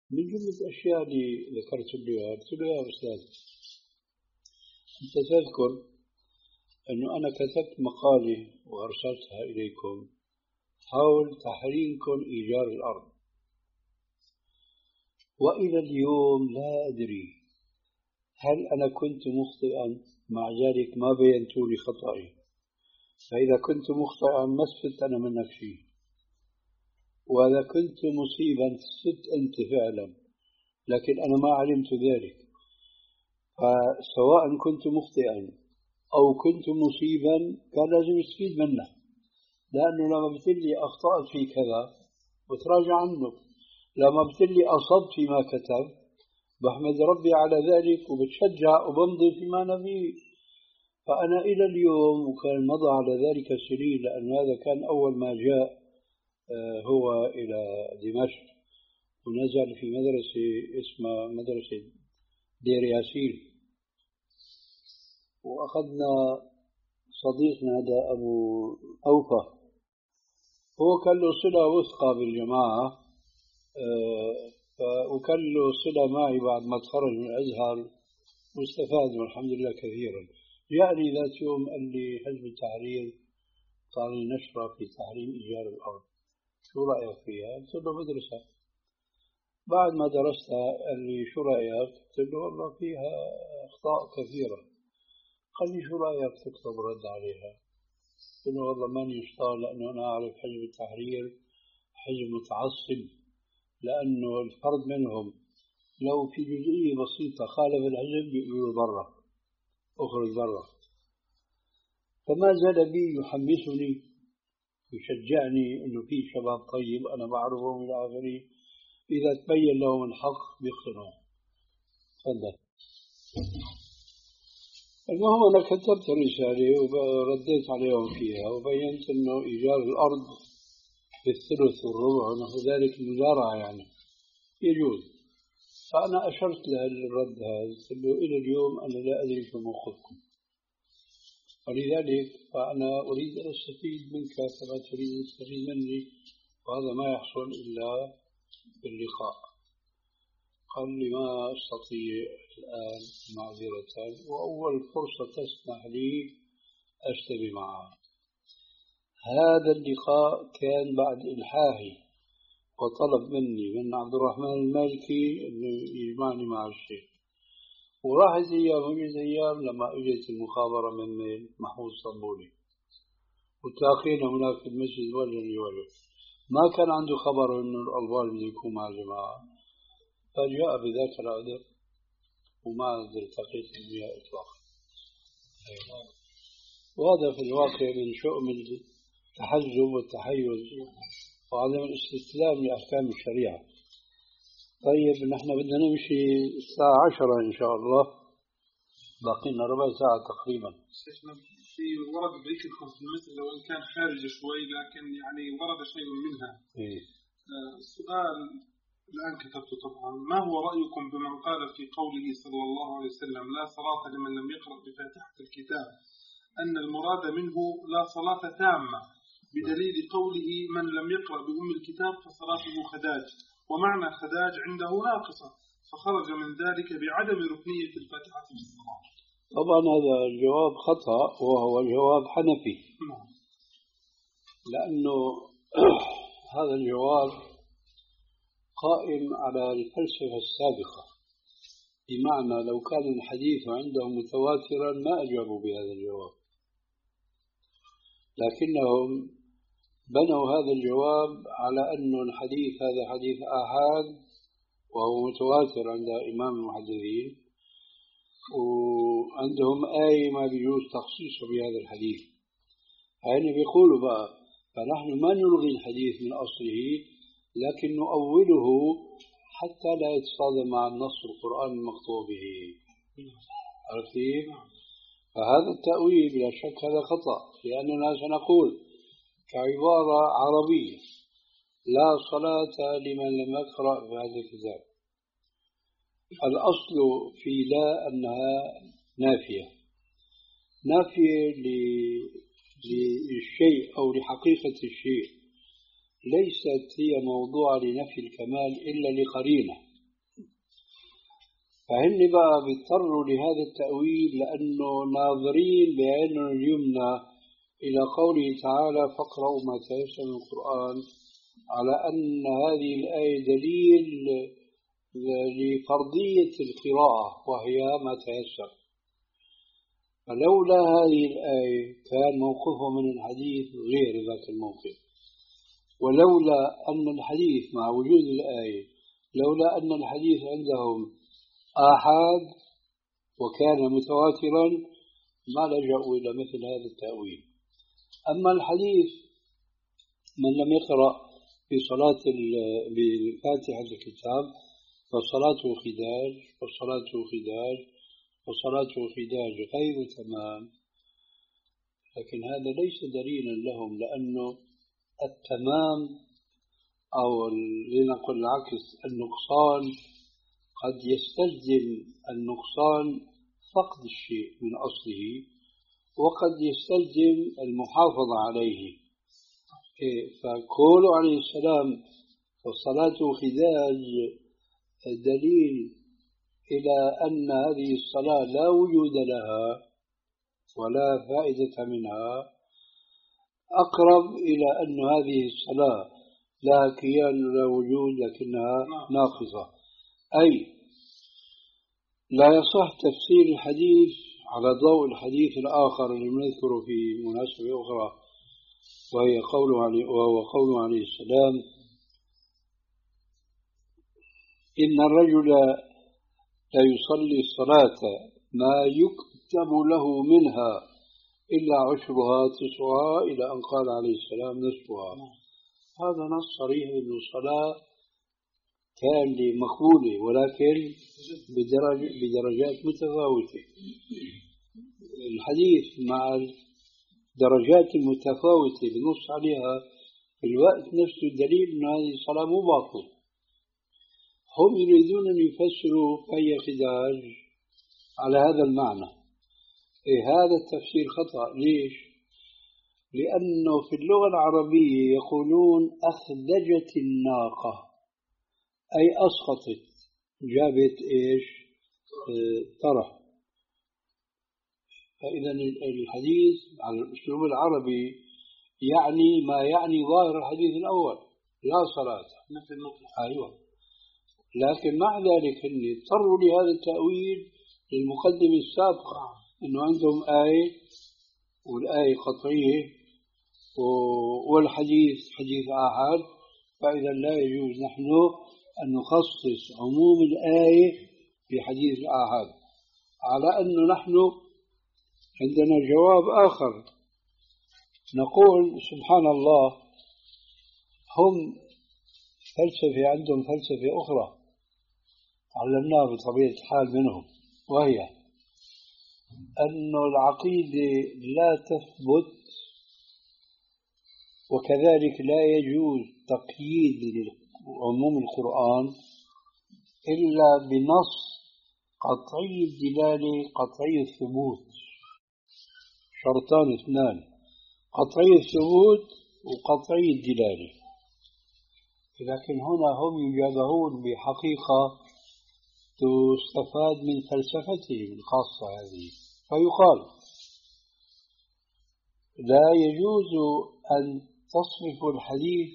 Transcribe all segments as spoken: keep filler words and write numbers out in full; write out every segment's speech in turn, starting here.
من جملة الأشياء اللي ذكرت له إياها، قلت له يا أستاذ أنت تذكر أنه أنا كتبت مقالة وأرسلتها إليكم حول تحريمكم إيجار الأرض، وإلى اليوم لا أدري هل أنا كنت مخطئا، مع ذلك ما بينت لي خطأي، فإذا كنت مخطئا ما استفدت أنا منك شيء، وإذا كنت مصيبا استفدت أنت فعلا، لكن أنا ما علمت ذلك. فسواء كنت مخطئا أو كنت مصيبا كان لازم استفيد منه، لأنه لما بتقلي أخطأت في كذا بتراجع عنه، لما بتقلي أصبت فيما كتب بحمد ربي على ذلك وبتشجع وبمضي فيما نبيه. فأنا إلى اليوم، وكان مضى على ذلك سنين، لأن هذا كان أول ما جاء هو إلى دمشق ونزل في مدرسة اسمها مدرسة دير ياسين، وأخذنا صديقنا هذا أبو أوفى، هو كان له صلة وثقة بالجماعة، وكان له صلة معي بعد ما تخرج من الأزهر واستفاد والحمد لله كثيرا. جاءني ذات يوم قال لي حزب التحرير صار نشرة في تحريم إيجار الأرض، شو رأيك فيها؟ قلت له بدرسها. بعد ما درستها قال لي شو رأيك؟ قلت له والله فيها أخطاء كثيرة. قال لي شو رأيك تكتب رد عليها؟ قلت له والله ماني مشتاق، لأنه أنا أعرف حزب التحرير حزب متعصب، لأنه الفرد منهم لو في جزئية بسيطة خالف الحزب بيقولوا برا، أخرج برا. فما زال بي يحمسني يشجعني أنه في شباب طيب أنا بعرفهم إلى آخره، إذا تبين لهم الحق بيقتنعوا. تفضل. المهم أنا كتبت رسالة ورديت عليهم فيها وبينت أنه إيجار الأرض بالثلث والربع ونحو ذلك المزارعة يعني يجوز. فأنا أشرت له الرد هذا، قلت له إلى اليوم أنا لا أدري شو موقفكم، ولذلك فأنا أريد أن أستفيد منك كما تريد أن تستفيد مني، وهذا ما يحصل إلا باللقاء. قال لي ما أستطيع الآن معذرة، وأول فرصة تسمح لي أجتمع معه. هذا اللقاء كان بعد إلحاحي وطلب مني من عبد الرحمن المالكي أنه يجمعني مع الشيخ، وراحت أيام وجت أيام لما أجت المخابرة من محمود صنبولي وتلاقينا هناك في المسجد وجها لوجه. ما كان عنده خبر أنه الألباني بده يكون مع الجماعة، فجاء بذاك العذر وما التقيت بها إطلاقا. وهذا في الواقع من شؤم التحزب والتحيز وعدم الاستسلام لأحكام الشريعة. طيب نحن بدنا نمشي الساعة عشرة إن شاء الله، باقي لنا ربع ساعة تقريبا. في ورد ذكركم في المسألة وإن كان خارج شوي لكن يعني ورد شيء منها. إيه؟ السؤال الآن كتبت طبعا، ما هو رأيكم بمن قال في قوله صلى الله عليه وسلم لا صلاة لمن لم يقرأ بفاتحة الكتاب أن المراد منه لا صلاة تامة، بدليل قوله من لم يقرأ بأم الكتاب فصلاته خداج، ومعنى خداج عنده ناقصة، فخرج من ذلك بعدم ركنية الفاتحة في الصلاة. طبعا هذا الجواب خطأ وهو جواب حنفي، لأنه هذا الجواب قائم على الفلسفة السابقة، بمعنى لو كان الحديث عندهم متواترا ما أجابوا بهذا الجواب، لكنهم بنوا هذا الجواب على أن الحديث هذا حديث آحاد وهو متواتر عند إمام المحدثين، وعندهم آية ما بيجوز تخصيصه بهذا الحديث. يعني بيقولوا بقى فنحن ما نلغي الحديث من أصله لكن نؤوله حتى لا يتصادم مع النص القرآن المقطوع به. عرفتي؟ فهذا التأويل بلا شك هذا خطأ، لأننا سنقول كعبارة عربية لا صلاة لمن لم يقرأ بهذا الكتاب. الأصل في لا أنها نافية، نافية للشيء أو لحقيقة الشيء، ليست هي موضوع لنفي الكمال إلا لقرينة. فهن بقى بيضطروا لهذا التأويل لأنه ناظرين بعينهم اليمنى إلى قوله تعالى فاقرأوا ما تيسر من القرآن، على أن هذه الآية دليل لفرضية القراءة وهي ما تيسر. فلولا هذه الآية كان موقفه من الحديث غير ذاك الموقف، ولولا أن الحديث مع وجود الآية لولا أن الحديث عندهم آحاد وكان متواترا ما لجأوا إلى مثل هذا التأويل. أما الحديث من لم يقرأ بصلاة بفاتحة الكتاب فصلاته خداج وصلاته خداج وصلاته خداج غير تمام، لكن هذا ليس دليلا لهم، لأنه التمام أو لنقل العكس النقصان قد يستلزم النقصان فقد الشيء من أصله، وقد يستلزم المحافظة عليه. فقوله عليه السلام وصلاته خداج دليل إلى أن هذه الصلاة لا وجود لها ولا فائدة منها، أقرب إلى أن هذه الصلاة لها كيان ولا وجود لكنها ناقصة. أي لا يصح تفسير الحديث على ضوء الحديث الآخر اللي نذكره في مناسبة أخرى، وهي قوله عليه وهو قوله عليه السلام إن الرجل لا يصلي الصلاة ما يكتب له منها إلا عشرها تسعها إلى أن قال عليه السلام نصفها. هذا نص صريح أن الصلاة كان مقبولة ولكن بدرج بدرجات متفاوتة. الحديث مع الدرجات المتفاوتة بنص عليها في الوقت نفسه دليل أن هذه الصلاة مو باطلة. هم يريدون أن يفسروا في خداج على هذا المعنى. إيه هذا التفسير خطأ. ليش؟ لأنه في اللغة العربية يقولون أخدجت الناقة، أي أسقطت، جابت إيش؟ اه طرح. فإذا الحديث على الأسلوب العربي يعني ما يعني ظاهر الحديث الأول لا صلاة نفس النقطة. أيوة. لكن مع ذلك هم اضطروا لهذا التأويل للمقدمة السابقة أنه عندهم آية والآية قطعية والحديث حديث آحاد، فإذا لا يجوز نحن أن نخصص عموم الآية بحديث الآحاد، على أنه نحن عندنا جواب آخر نقول سبحان الله هم فلسفة عندهم فلسفة أخرى علمناها بطبيعة الحال منهم، وهي أن العقيدة لا تثبت وكذلك لا يجوز تقييد عموم القرآن إلا بنص قطعي الدلالة قطعي الثبوت. شرطان اثنان، قطعي الثبوت وقطعي الدلالة. لكن هنا هم يجابهون بحقيقة تستفاد من فلسفتهم الخاصة هذه، فيقال لا يجوز أن تصرف الحديث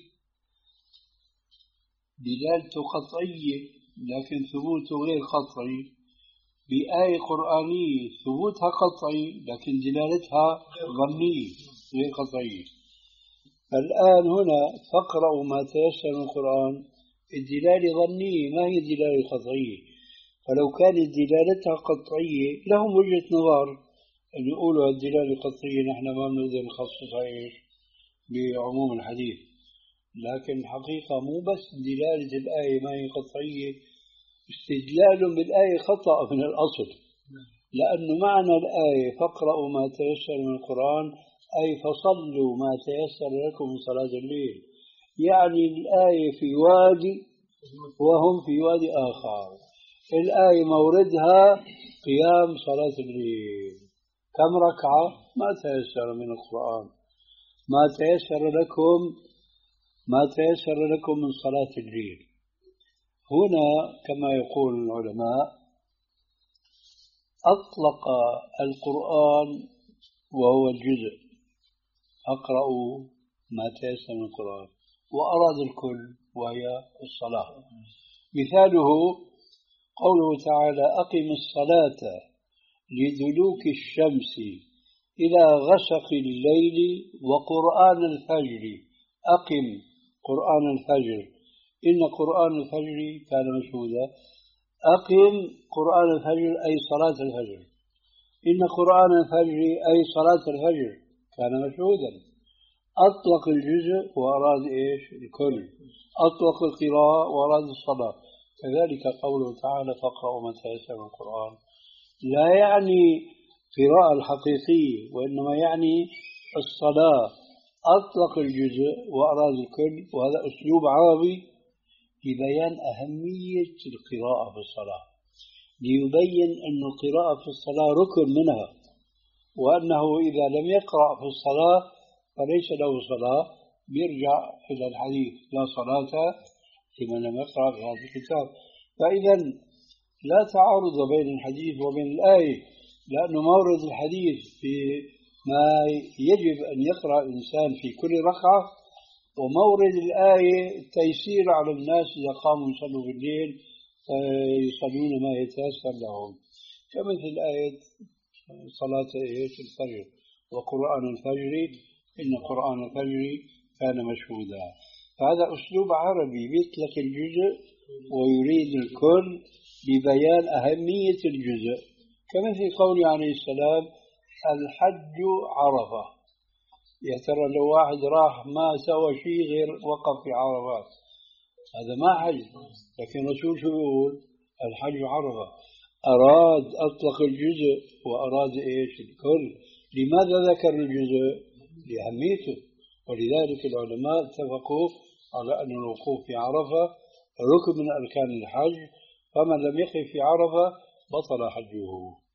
دلالته قطعية لكن ثبوته غير قطعي بآية قرآنية ثبوتها قطعي لكن دلالتها ظنية غير قطعية. فالآن هنا فاقرأوا ما تيسر من القرآن، الدلالة ظنية ما هي دلالة قطعية، فلو كانت دلالتها قطعية لهم وجهة نظر أن يقولوا الدلالة قطعية نحن ما بنقدر نخصصها إيش بعموم الحديث. لكن الحقيقة مو بس دلالة الآية ما هي قطعية، استدلال بالآية خطأ من الأصل، لأنه معنى الآية فاقرأوا ما تيسر من القرآن أي فصلوا ما تيسر لكم من صلاة الليل، يعني الآية في وادي وهم في وادي آخر. الآية موردها قيام صلاة الليل، كم ركعة؟ ما تيسر من القرآن، ما تيسر لكم ما تيسر لكم من صلاة الليل. هنا كما يقول العلماء أطلق القرآن وهو الجزء، أقرأ ما تيسر من القرآن، وأراد الكل وهي الصلاة. مثاله قوله تعالى أقم الصلاة لدلوك الشمس إلى غسق الليل وقرآن الفجر. أقم قرآن الفجر، إن قرآن الفجر كان مشهودا. أقم قرآن الفجر أي صلاة الفجر، إن قرآن الفجر أي صلاة الفجر كان مشهودا. أطلق الجزء وأراد إيش؟ الكل. أطلق القراءة وأراد الصلاة. كذلك قوله تعالى فاقرأوا ما تيسر من القرآن، لا يعني قراءة الحقيقية، وإنما يعني الصلاة. أطلق الجزء وأراد الكل، وهذا أسلوب عربي لبيان أهمية القراءة في الصلاة، ليبين أن القراءة في الصلاة ركن منها، وأنه إذا لم يقرأ في الصلاة فليس له صلاة. يرجع إلى الحديث لا صلاة لمن لم يقرأ في هذا الكتاب. فإذا لا تعارض بين الحديث وبين الآية، لأن مورد الحديث في ما يجب أن يقرأ الإنسان في كل ركعة، ومورد الآية التيسير على الناس إذا قاموا يصلوا بالليل يصلون ما يتيسر لهم، كمثل آية صلاة الفجر وقرآن الفجر إن قرآن الفجر كان مشهودا. فهذا أسلوب عربي يطلق الجزء ويريد الكل ببيان أهمية الجزء، كمثل قوله عليه السلام الحج عرفة. يا ترى لو واحد راح ما سوى شيء غير وقف في عرفات هذا ما حج، لكن الرسول شو يقول؟ الحج عرفة. أراد أطلق الجزء وأراد إيش؟ الكل. لماذا ذكر الجزء؟ لأهميته. ولذلك العلماء اتفقوا على أن الوقوف في عرفة ركن من أركان الحج، فمن لم يقف في عرفة بطل حجه.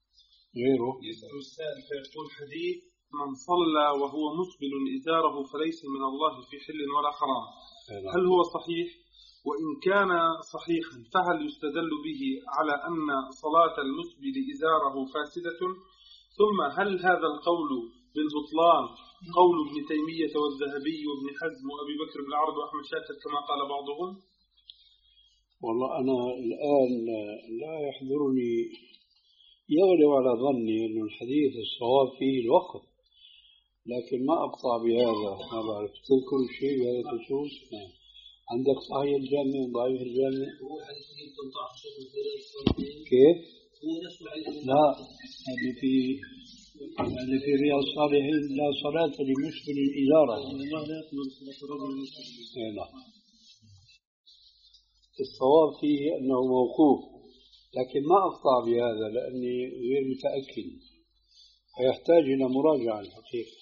غيره يسأل السائل فيقول حديث من صلى وهو مسبل إزاره فليس من الله في حل ولا حرام، هل هو صحيح؟ وإن كان صحيحا فهل يستدل به على أن صلاة المسبل إزاره فاسدة؟ ثم هل هذا القول بالبطلان قول ابن تيمية والذهبي وابن حزم وأبي بكر بن عرب وأحمد شاكر كما قال بعضهم؟ والله أنا الآن لا يحضرني، يغلب على ظني أن الحديث الصواب فيه الوقف، لكن ما أقطع بهذا. ما بعرف تذكر شيء بهذا الخصوص؟ عندك صحيح الجامع وضعيف الجامع؟ كيف؟ لا، اللي في اللي في رياض الصالحين لا صلاة لمسبل الإزارة. الصواب فيه أنه موقوف، لكن ما أقطع بهذا لأني غير متأكد، فيحتاج إلى مراجعة الحقيقة.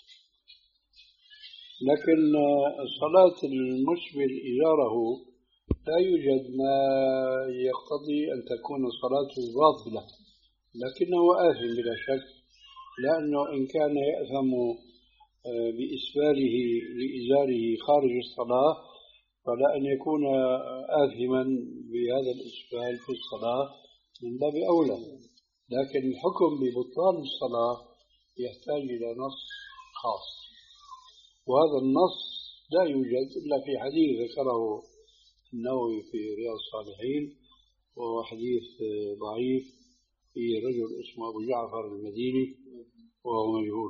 لكن صلاة المسبل إزاره لا يوجد ما يقتضي أن تكون صلاته باطلة، لكنه آثم بلا شك، لأنه إن كان يأثم بإسباله لإزاره خارج الصلاة فلا أن يكون آثما بهذا الإسبال في الصلاة من باب أولى. لكن الحكم ببطلان الصلاة يحتاج إلى نص خاص، وهذا النص لا يوجد إلا في حديث ذكره النووي في رياض الصالحين، وهو حديث ضعيف في رجل اسمه أبو جعفر المديني وهو مجهول.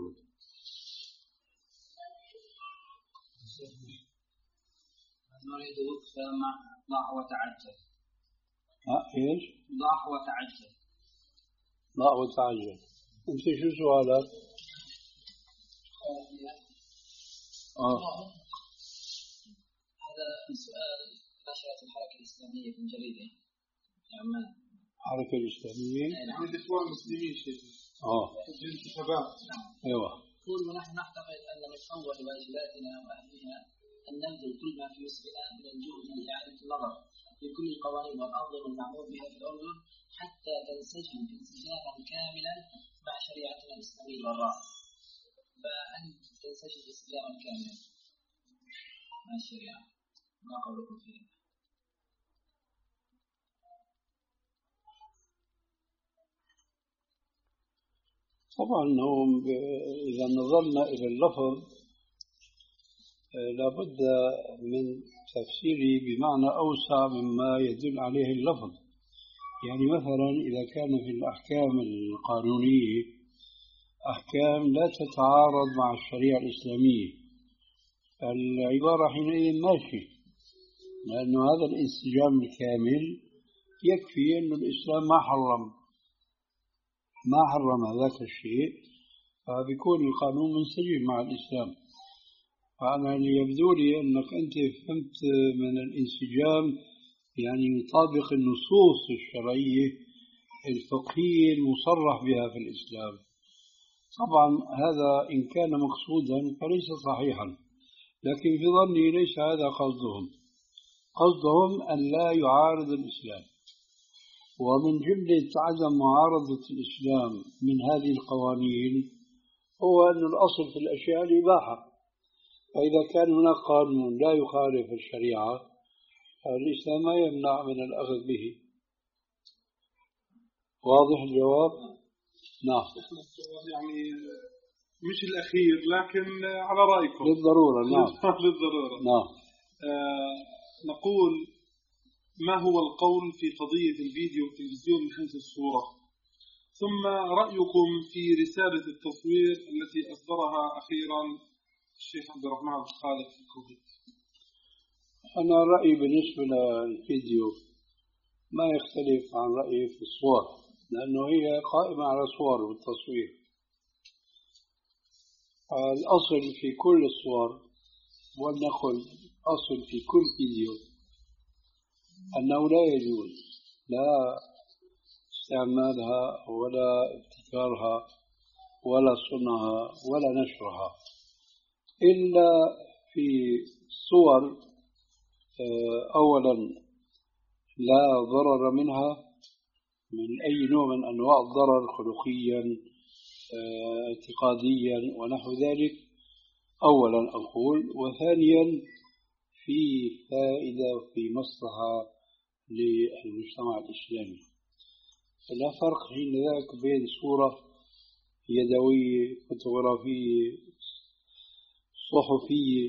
نريد وقف مع ضع وتعجل. ها ايش؟ ضع وتعجل. ضع وتعجل. انت شو سؤالك؟ آه. هذا سؤال نشرة الحركة الإسلامية في جريدة عمان. الحركة الإسلامية؟ نعم. الإخوان المسلمين شيخ. آه. جنس شباب. نعم. أيوة. يقول ونحن نعتقد أن من أول واجباتنا وأهمها أن نبذل كل ما في وسعنا من الجهد لإعادة النظر في كل القوانين والأنظمة المعمول بها في الأردن حتى تنسجم انسجاما كاملا مع شريعتنا الإسلامية الغراء. فأن تنسجم انسجاما كاملا مع الشريعة، ما قولكم فيه؟ طبعا هم إذا نظرنا إلى اللفظ لابد من تفسيره بمعنى أوسع مما يدل عليه اللفظ. يعني مثلا إذا كان في الأحكام القانونية أحكام لا تتعارض مع الشريعة الإسلامية، العبارة حينئذ ماشي، لأن هذا الانسجام الكامل يكفي أن الإسلام ما حرم ما حرم ذاك الشيء، فبيكون القانون منسجم مع الإسلام. فأنا اللي يبدو لي أنك أنت فهمت من الانسجام يعني يطابق النصوص الشرعية الفقهية المصرح بها في الإسلام. طبعا هذا إن كان مقصودا فليس صحيحا، لكن في ظني ليس هذا قصدهم. قصدهم أن لا يعارض الإسلام، ومن جملة عدم معارضة الإسلام من هذه القوانين هو أن الأصل في الأشياء الإباحة، فإذا كان هناك قانون لا يخالف الشريعة الإسلام ما يمنع من الأخذ به. واضح الجواب؟ نعم. يعني مش الأخير لكن على رأيكم. للضرورة. نعم. للضرورة. نعم. آه نقول ما هو القول في قضية الفيديو والتلفزيون من حيث الصورة، ثم رأيكم في رسالة التصوير التي أصدرها أخيرا الشيخ عبد الرحمن عبد الخالق في الكويت. أنا رأيي بالنسبة للفيديو ما يختلف عن رأيي في الصور، لأنه هي قائمة على صور والتصوير. الأصل في كل الصور، ولنقل أصل في كل فيديو، أنه لا يجوز لا استعمالها ولا ابتكارها ولا صنعها ولا نشرها، إلا في صور أولا لا ضرر منها من أي نوع من أنواع الضرر خلقيا اعتقاديا ونحو ذلك أولا أقول، وثانيا في فائدة في مصلحة للمجتمع الإسلامي. لا فرق حين ذاك بين صورة يدوية فوتوغرافية صحفية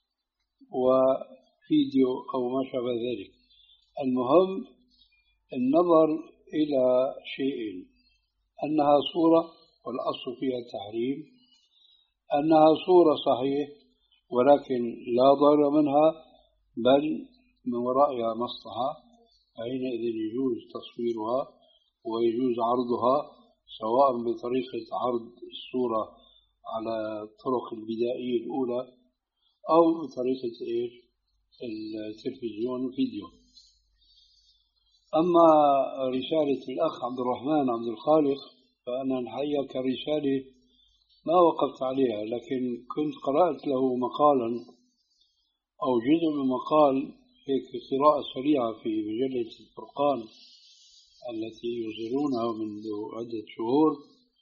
وفيديو أو ما شابه ذلك. المهم النظر إلى شيئين: أنها صورة والأصل فيها التحريم، أنها صورة صحيح ولكن لا ضرر منها بل من ورائها مصلحة، حينئذ يجوز تصويرها ويجوز عرضها، سواء بطريقة عرض الصورة على الطرق البدائية الأولى أو بطريقة إيش التلفزيون والفيديو. أما رسالة الأخ عبد الرحمن عبد الخالق فأنا الحقيقة كرسالة ما وقفت عليها، لكن كنت قرأت له مقالا أو جزء من مقال هيك قراءة سريعة في مجلة الفرقان التي يصدرونها منذ عدة شهور.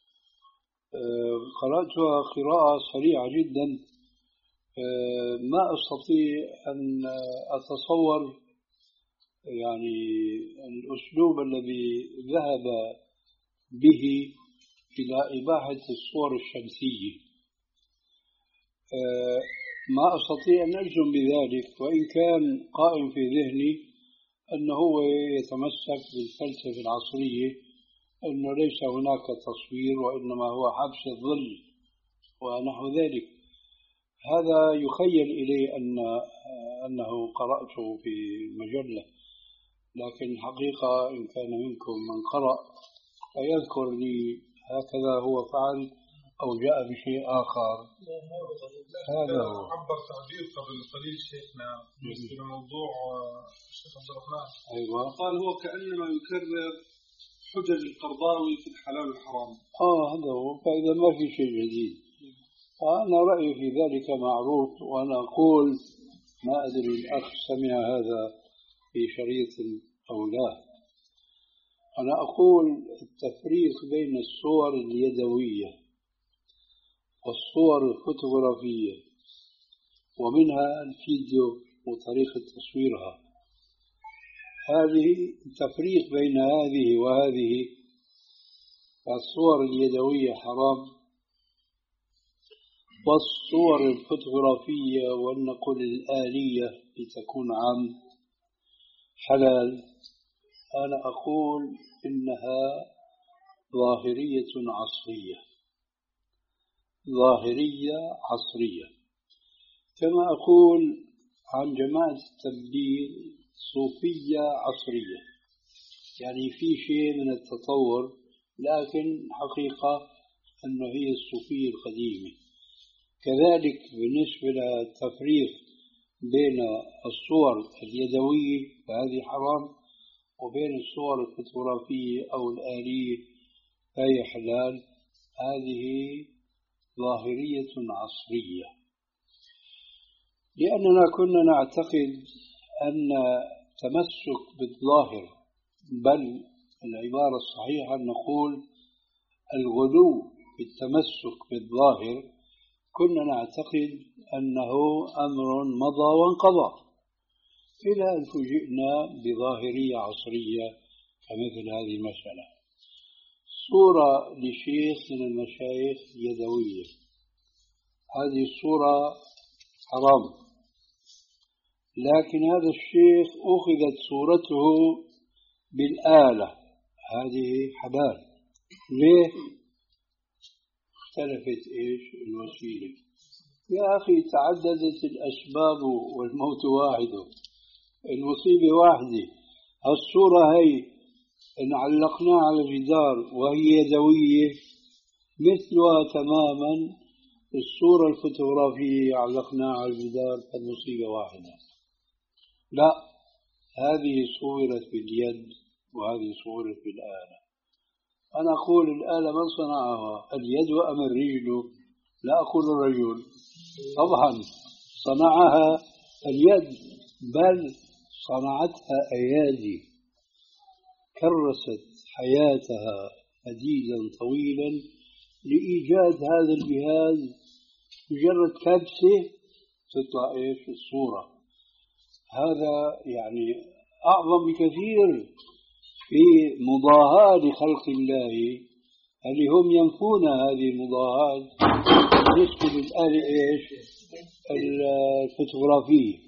قرأتها قراءة سريعة جدا، ما أستطيع أن أتصور يعني الأسلوب الذي ذهب به إلى إباحة الصور الشمسية. ما أستطيع أن أجزم بذلك، وإن كان قائم في ذهني أنه هو يتمسك بالفلسفة العصرية أنه ليس هناك تصوير وإنما هو حبس الظل ونحو ذلك. هذا يخيل إلي أن أنه قرأته في مجلة، لكن الحقيقة إن كان منكم من قرأ فيذكر لي هكذا هو فعل أو جاء بشيء آخر. هذا هو عبر تعبير قبل قليل شيخنا بالنسبة لموضوع الشيخ عبد الرحمن. أيوة. قال هو كأنما يكرر حجج القرضاوي في الحلال والحرام. آه هذا هو، فإذا ما في شيء جديد. فأنا رأيي في ذلك معروف، وأنا أقول ما أدري الأخ سمع هذا في شريط أو لا. أنا أقول التفريق بين الصور اليدوية والصور الفوتوغرافية ومنها الفيديو وطريقة تصويرها، هذه التفريق بين هذه وهذه فالصور اليدوية حرام، والصور الفوتوغرافية والنقل الآلية لتكون عام حلال. أنا أقول إنها ظاهرية عصرية، ظاهرية عصرية، كما أقول عن جماعة التبليغ صوفية عصرية. يعني في شيء من التطور، لكن حقيقة أنه هي الصوفية القديمة. كذلك بالنسبة للتفريق بين الصور اليدوية فهذه حرام، وبين الصور الفوتوغرافية أو الآلية فهي حلال. هذه ظاهرية عصرية، لأننا كنا نعتقد أن تمسك بالظاهر، بل العبارة الصحيحة أن نقول الغلو في التمسك بالظاهر، كنا نعتقد أنه أمر مضى وانقضى، إلى أن فوجئنا بظاهرية عصرية كمثل هذه المسألة. صورة لشيخ من المشايخ يدوية، هذه الصورة حرام، لكن هذا الشيخ أخذت صورته بالآلة، هذه حلال. ليه؟ اختلفت إيش الوسيلة. يا أخي تعددت الأسباب والموت واحد، المصيبة واحدة. الصورة هي إن علقناها على الجدار وهي يدوية مثلها تماما الصورة الفوتوغرافية علقناها على الجدار، فالمصيبة واحدة. لا، هذه صورت باليد وهذه صورت بالآلة. أنا أقول الآلة من صنعها، اليد أم الرجل؟ لا أقول الرجل، طبعا صنعها اليد، بل صنعتها أيادي كرست حياتها مديدا طويلا لإيجاد هذا الجهاز. مجرد كبسة تطلع إيش الصورة. هذا يعني أعظم بكثير في مضاهاة لخلق الله، اللي هم ينفون هذه المضاهاة بالنسبة للآلة إيش الفوتوغرافية.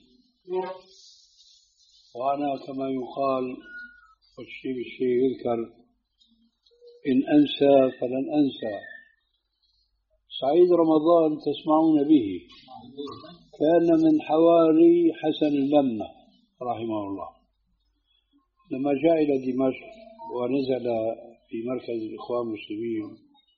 وأنا كما يقال والشيء بالشيء يذكر، إن أنسى فلن أنسى. سعيد رمضان تسمعون به كان من حواري حسن البنا رحمه الله، لما جاء إلى دمشق ونزل في مركز الإخوان المسلمين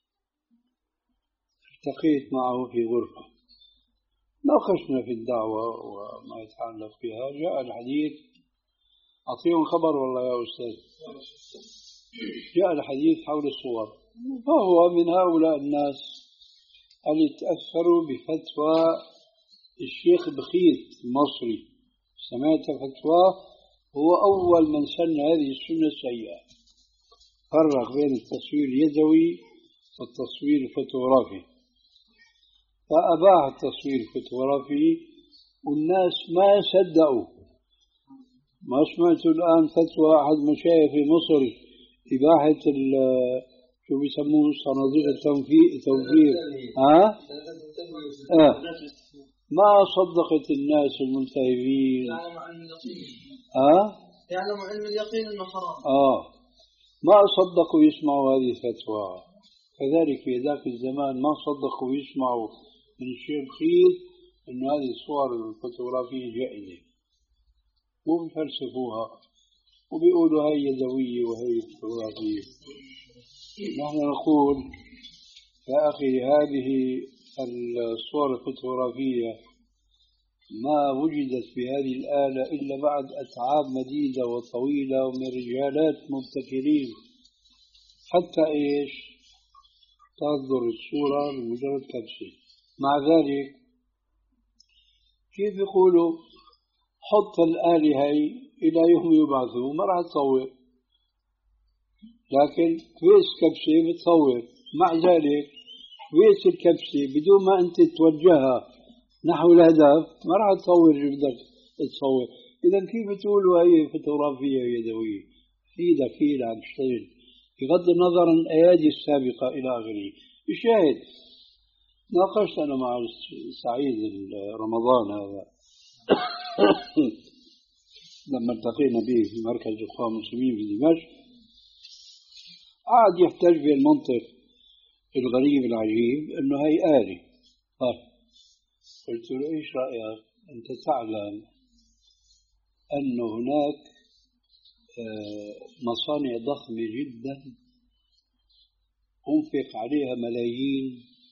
التقيت معه في غرفة، ناقشنا في الدعوة وما يتعلق بها. جاء الحديث، أعطيهم خبر والله يا أستاذ، جاء الحديث حول الصور، فهو من هؤلاء الناس اللي تأثروا بفتوى الشيخ بخيت المصري. سمعت فتواه، هو أول من سن هذه السنة السيئة، فرق بين التصوير اليدوي والتصوير الفوتوغرافي، فأباح التصوير الفوتوغرافي والناس ما صدقوا. ما سمعت الآن فتوى أحد مشايخ في مصر إباحة شو بيسموه صناديق التوفير؟ ها؟ آه. ما صدقت الناس الملتهبين. يعلم علم اليقين. ها؟ يعلم علم اليقين إنه حرام. آه. ما صدقوا يسمعوا هذه الفتوى. كذلك في ذاك الزمان ما صدقوا يسمعوا من الشيخ خير إن هذه الصور الفوتوغرافية جائزة، وبيفلسفوها وبيقولوا هي يدوية وهي فوتوغرافية. نحن نقول يا أخي هذه الصور الفوتوغرافية ما وجدت بهذه الآلة إلا بعد أتعاب مديدة وطويلة ومن رجالات مبتكرين، حتى إيش تصدر الصورة بمجرد كبسة. مع ذلك كيف يقولوا حط الآلة هي إلى يوم يبعثوا ما راح تصور، لكن كويس كبسة بتصور. مع ذلك كويس الكبسة بدون ما أنت توجهها نحو الهدف ما راح تصور شو بدك تصور. إذا كيف تقولوا هي فوتوغرافية يدوية؟ في دخيل عم تشتغل بغض النظر عن الأيادي السابقة إلى آخره. الشاهد ناقشت أنا مع سعيد رمضان هذا لما التقينا به في مركز الإخوان المسلمين في دمشق، قعد يحتج بالمنطق الغريب العجيب إنه هي آلة. قلت له إيش رأيك؟ أنت تعلم أن هناك مصانع ضخمة جدا أنفق عليها ملايين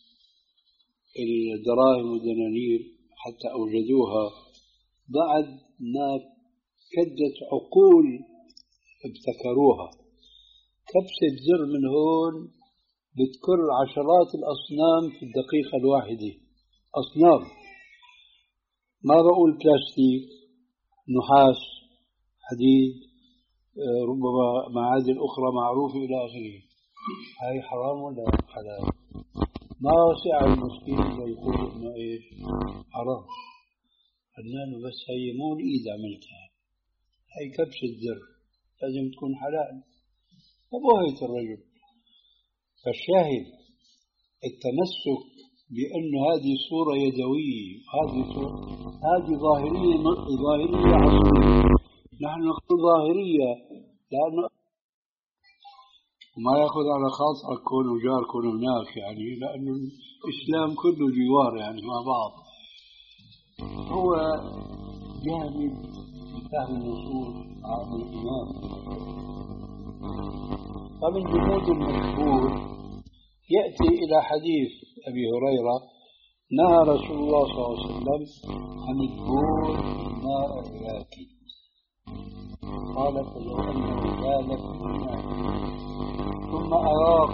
الدراهم والدنانير حتى أوجدوها، بعد ما كدت عقول ابتكروها. كبسة زر من هون بتكر عشرات الأصنام في الدقيقة الواحدة، أصنام، ما بقول بلاستيك، نحاس، حديد، ربما معادن أخرى معروفة إلى آخره. هاي حرام ولا حلال؟ ما وسع المسكين ويقول إنه إيش حرام. قلنا له بس هي مو الإيد عملتها، هي كبسة زر، لازم تكون حلال. فبهت الرجل. فالشاهد التمسك بأن هذه صورة يدوية، هذه صورة، هذه ظاهرية ظاهرية عصرية. نحن نقول ظاهرية لأنه وما يأخذ على خاطرك كونه جار كونه هناك، يعني لأنه الإسلام كله جوار يعني مع بعض. هو جانب فهم النصوص عن الإيمان. فمن جمود المشهور يأتي إلى حديث أبي هريرة: نهى رسول الله صلى الله عليه وسلم عن البول في الماء الراكد. قال: فلو أنه بال في الماء ثم أراق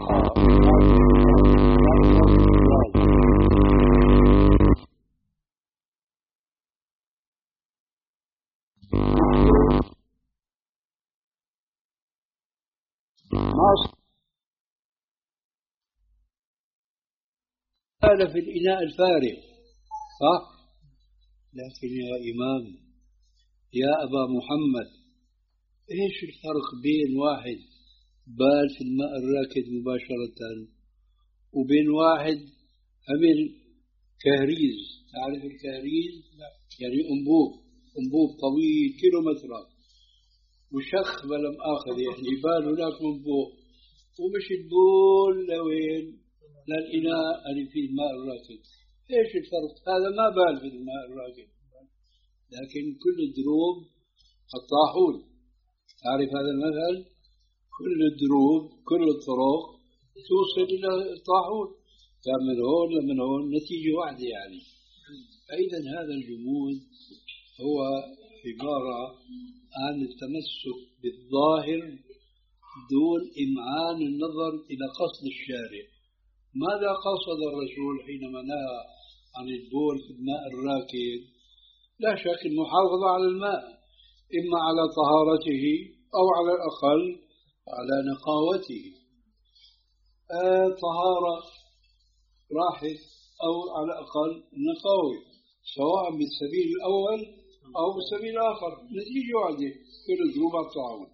هذا في الإناء الفارغ، صح؟ لكن يا إمام، يا أبا محمد، إيش الفرق بين واحد بال في الماء الراكد مباشرة وبين واحد عمل كهريز؟ تعرف الكهريز؟ يعني أنبوب أنبوب طويل كيلومترات وشخ بلم آخر، يعني بال هناك من فوق ومش البول لوين؟ للإناء اللي فيه الماء الراكد. إيش الفرق؟ هذا ما بال في الماء الراكد، لكن كل الدروب الطاحون. تعرف هذا المثل؟ كل الدروب كل الطرق توصل إلى الطاحون، كان من هون لمن هون نتيجة واحدة يعني. فإذا هذا الجمود هو عبارة عن التمسك بالظاهر دون إمعان النظر إلى قصد الشارع. ماذا قصد الرسول حينما نهى عن البول في الماء الراكد؟ لا شك المحافظة على الماء، إما على طهارته أو على الأقل على نقاوته. آه طهارة راحت أو على الأقل نقاوة، سواء بالسبيل الأول أو بالسبيل الآخر، نتيجة واحدة، كل ضروب الطاعون.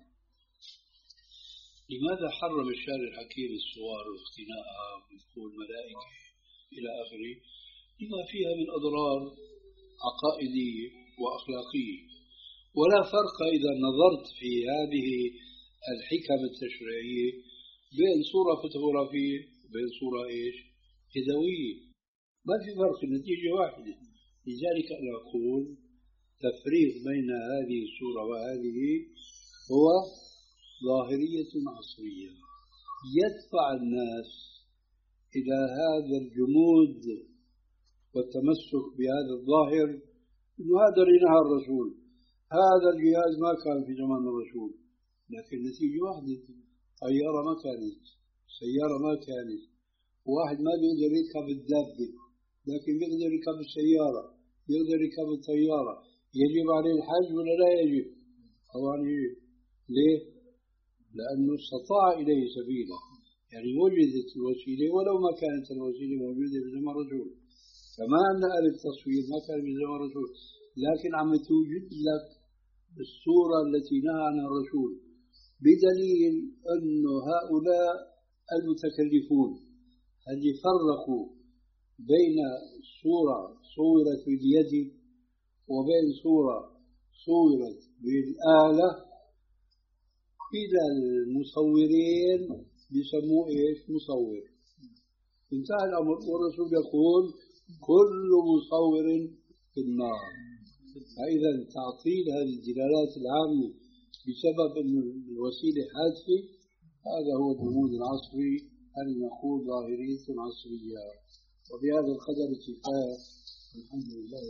لماذا حرم الشارع الحكيم الصور واختناءها ودخول الملائكة إلى آخره؟ لما فيها من أضرار عقائدية وأخلاقية. ولا فرق إذا نظرت في هذه الحكم التشريعية بين صورة فوتوغرافية وبين صورة إيش؟ يدوية. ما في فرق، النتيجة واحدة. لذلك أنا أقول تفريق بين هذه الصورة وهذه هو ظاهرية عصرية يدفع الناس إلى هذا الجمود والتمسك بهذا الظاهر، إنه هذا اللي نهى الرسول. هذا الجهاز ما كان في زمان الرسول، لكن نتيجة واحدة، طيارة ما كانت، سيارة ما كانت، واحد ما بيقدر يركب الدابة لكن بيقدر يركب السيارة، يقدر يركب الطيارة. يجب عليه الحج ولا لا يجب؟ طبعا يجب. ليه؟ لأنه استطاع إليه سبيلا، يعني وجدت الوسيلة ولو ما كانت الوسيلة موجودة في زمن الرسول. كما أن آلة التصوير ما كان في زمن الرسول، لكن عم توجد لك الصورة التي نهى عنها الرسول بدليل أن هؤلاء المتكلفون اللي فرقوا بين صورة صورت باليد وبين صورة صورت بالآلة، كلا المصورين بيسموه إيش؟ مصور. انتهى الأمر، والرسول يقول كل مصور في النار. فإذا تعطيل هذه الدلالات العامة بسبب أن الوسيلة حادثة، هذا هو الجمود العصري، هل نقول ظاهرية عصرية. وبهذا القدر كفاية. الحمد لله.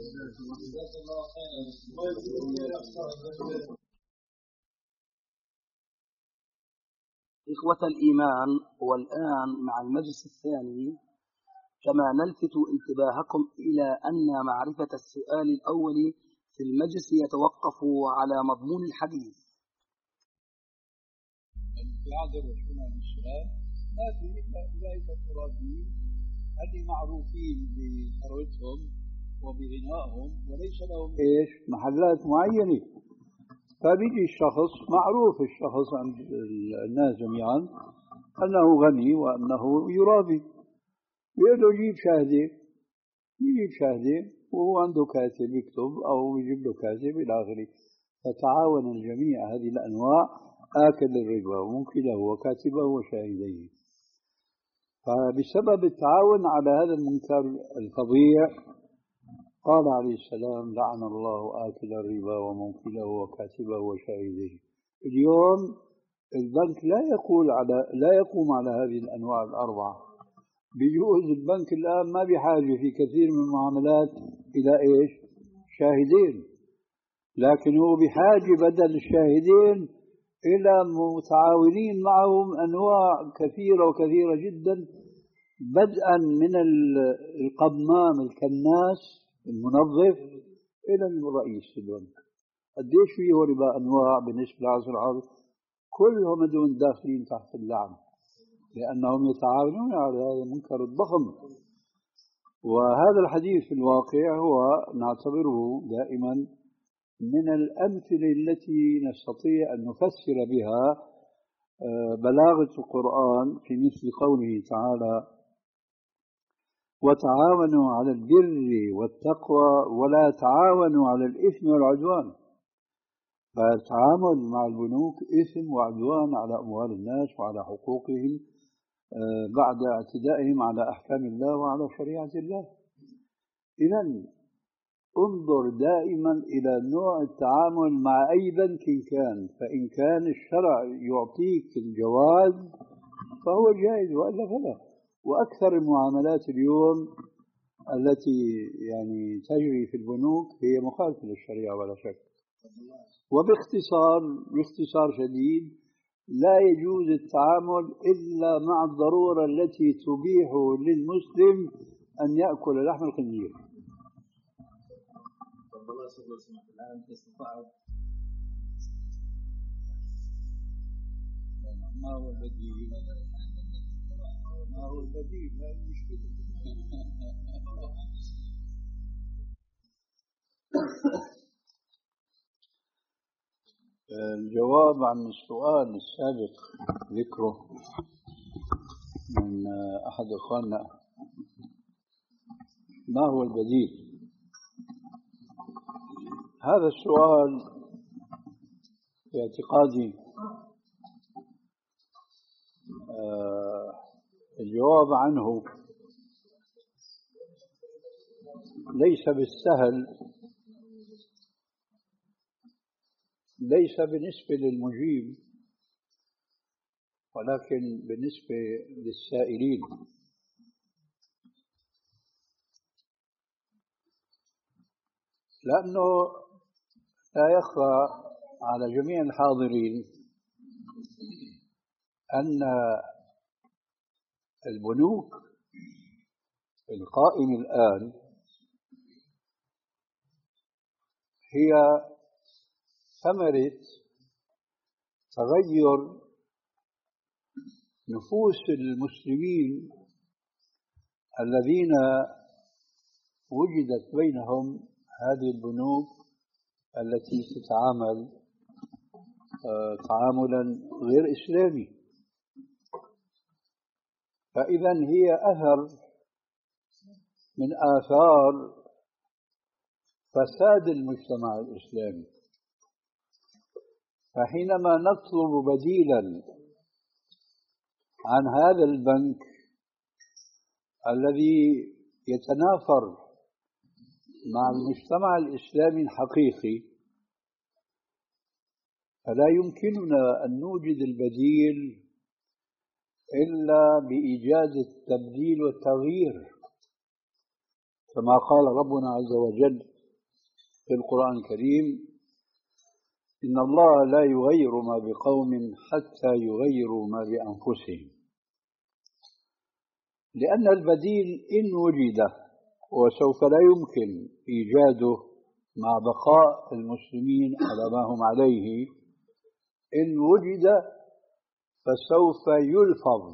إخوة الإيمان، والآن مع المجلس الثاني، كما نلفت انتباهكم إلى أن معرفة السؤال الأول في المجلس يتوقف على مضمون الحديث. بعد الرسول عن السؤال ما في إلا أولئك المرادين اللي معروفين بثروتهم وبغنائهم وليس لهم إيش؟ محلات معينة. فبيجي الشخص معروف، الشخص عند الناس جميعا أنه غني وأنه يرابي، بيقول له جيب شهادة، يجيب شهادة وهو عنده كاتب يكتب أو يجيب له كاتب إلى آخره. فتعاون الجميع هذه الأنواع، آكل الربا وموكله وكاتبه وشاهديه. فبسبب التعاون على هذا المنكر الفظيع قال عليه السلام لعن الله آكل الربا وموكله وكاتبه وشاهديه. اليوم البنك لا يقول على لا يقوم على هذه الأنواع الأربعة. بيجوز البنك الآن ما بحاجة في كثير من المعاملات إلى إيش؟ شاهدين، لكن هو بحاجة بدل الشاهدين إلى متعاونين معهم أنواع كثيرة وكثيرة جدا، بدءا من القمام الكناس المنظف إلى الرئيس البنك. قديش فيه ربا أنواع بالنسبة لعصر العصر، كلهم دون داخلين تحت اللعن، لأنهم يتعاونون على هذا المنكر الضخم. وهذا الحديث في الواقع هو نعتبره دائما من الأمثلة التي نستطيع أن نفسر بها بلاغة القرآن في مثل قوله تعالى وتعاونوا على البر والتقوى ولا تعاونوا على الإثم والعدوان. فالتعامل مع البنوك إثم وعدوان على أموال الناس وعلى حقوقهم بعد اعتدائهم على أحكام الله وعلى شريعة الله. إذن انظر دائما إلى نوع التعامل مع أي بنك كان، فإن كان الشرع يعطيك الجواز فهو جائز وإلا فلا. وأكثر المعاملات اليوم التي يعني تجري في البنوك هي مخالفة للشريعة ولا شك. وباختصار باختصار شديد لا يجوز التعامل إلا مع الضرورة التي تبيح للمسلم أن يأكل لحم الخنزير. ما هو البديل؟ ما هو البديل؟ لا مشكلة. الجواب عن السؤال السابق ذكره من أحد إخواننا، ما هو البديل؟ هذا السؤال في اعتقادي آه الجواب عنه ليس بالسهل، ليس بالنسبة للمجيب ولكن بالنسبة للسائلين. لأنه لا يخفى على جميع الحاضرين أن البنوك القائمة الآن هي ثمرة تغير نفوس المسلمين الذين وجدت بينهم هذه البنوك التي تتعامل تعاملا غير إسلامي. فإذا هي أثر من آثار فساد المجتمع الإسلامي. فحينما نطلب بديلا عن هذا البنك الذي يتنافر مع المجتمع الإسلامي الحقيقي، فلا يمكننا أن نوجد البديل إلا بإيجاد التبديل والتغيير، كما قال ربنا عز وجل في القرآن الكريم: إن الله لا يغير ما بقوم حتى يغيروا ما بأنفسهم. لأن البديل إن وجد، وسوف لا يمكن إيجاده مع بقاء المسلمين على ما هم عليه، إن وجد فسوف يلفظ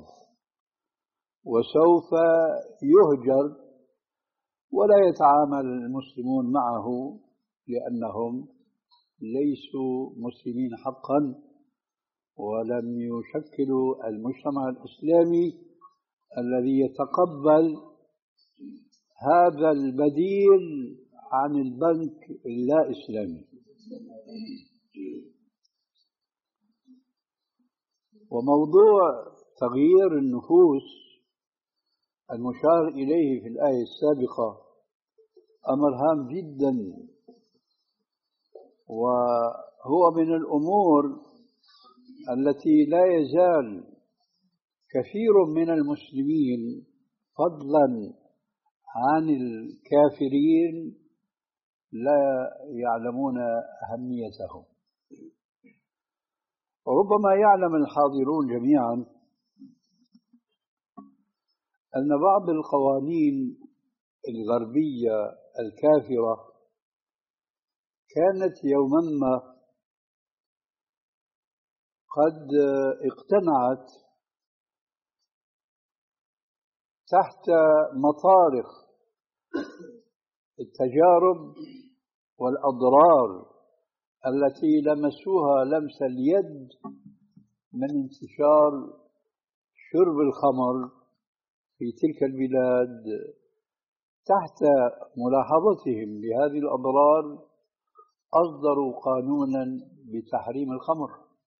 وسوف يهجر ولا يتعامل المسلمون معه، لأنهم ليسوا مسلمين حقا ولم يشكلوا المجتمع الإسلامي الذي يتقبل هذا البديل عن البنك اللا إسلامي. وموضوع تغيير النفوس المشار إليه في الآية السابقة أمر هام جدا، وهو من الأمور التي لا يزال كثير من المسلمين فضلا عن الكافرين لا يعلمون أهميته. وربما يعلم الحاضرون جميعا أن بعض القوانين الغربية الكافرة كانت يوما ما قد اقتنعت تحت مطارق التجارب والأضرار التي لمسوها لمس اليد من انتشار شرب الخمر في تلك البلاد، تحت ملاحظتهم لهذه الأضرار أصدروا قانونا بتحريم الخمر.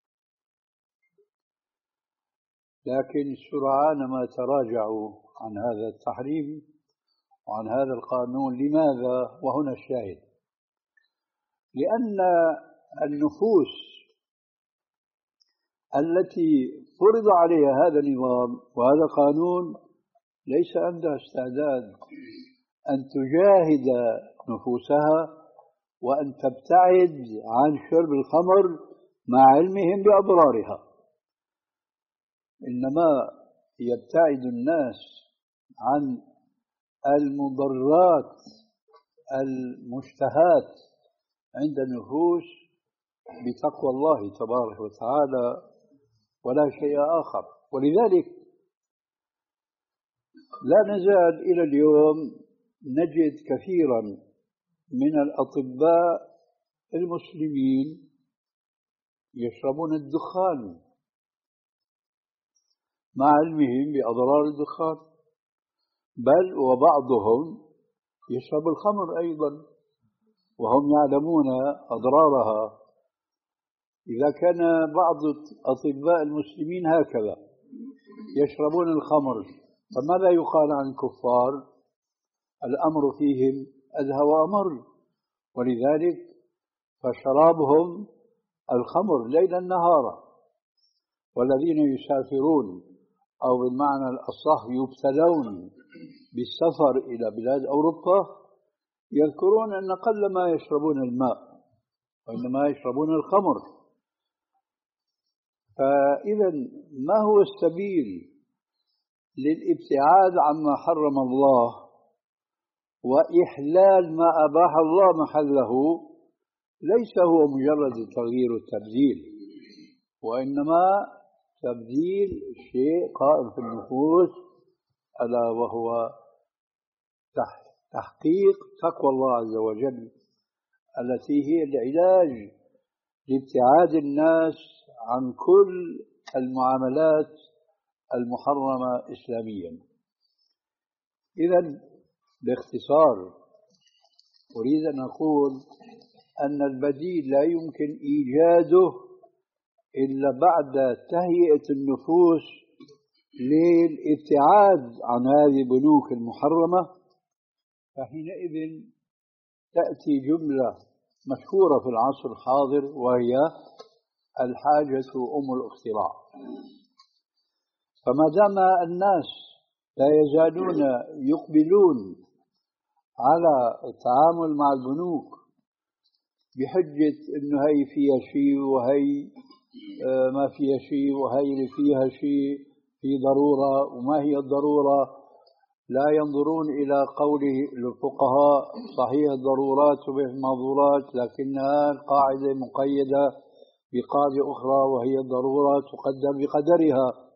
لكن سرعان ما تراجعوا عن هذا التحريم وعن هذا القانون. لماذا؟ وهنا الشاهد: لأن النفوس التي فرض عليها هذا النظام وهذا القانون ليس عندها استعداد أن تجاهد نفوسها وأن تبتعد عن شرب الخمر مع علمهم بأضرارها، إنما يبتعد الناس عن المضرات المشتهات عند النفوس بتقوى الله تبارك وتعالى ولا شيء آخر. ولذلك لا نزال إلى اليوم نجد كثيرا من الأطباء المسلمين يشربون الدخان مع علمهم بأضرار الدخان، بل وبعضهم يشرب الخمر أيضا وهم يعلمون أضرارها. إذا كان بعض أطباء المسلمين هكذا يشربون الخمر، فماذا يقال عن الكفار؟ الأمر فيهم أدهى وأمر. ولذلك فشرابهم الخمر ليلا نهارا. والذين يسافرون أو بالمعنى الأصح يبتلون بالسفر إلى بلاد أوروبا يذكرون أن قل ما يشربون الماء وإنما يشربون الخمر. فإذا ما هو السبيل للابتعاد عما حرم الله وإحلال ما أباح الله محله؟ ليس هو مجرد التغيير والتبديل، وإنما تبديل شيء قائم في النفوس، ألا وهو تحقيق تقوى الله عز وجل التي هي العلاج لابتعاد الناس عن كل المعاملات المحرمة إسلاميا. إذن باختصار أريد أن أقول أن البديل لا يمكن إيجاده إلا بعد تهيئة النفوس للابتعاد عن هذه البنوك المحرمة. فحينئذ تأتي جملة مشهورة في العصر الحاضر وهي الحاجة أم الاختراع. فما دام الناس لا يزالون يقبلون على التعامل مع البنوك بحجة إنه هي فيها شيء وهي ما فيها شيء وهي اللي فيها شيء في ضرورة وما هي الضرورة، لا ينظرون إلى قول الفقهاء صحيح الضرورات تبيح المحظورات، لكنها القاعدة مقيدة بقاعدة أخرى وهي الضرورة تقدر بقدرها.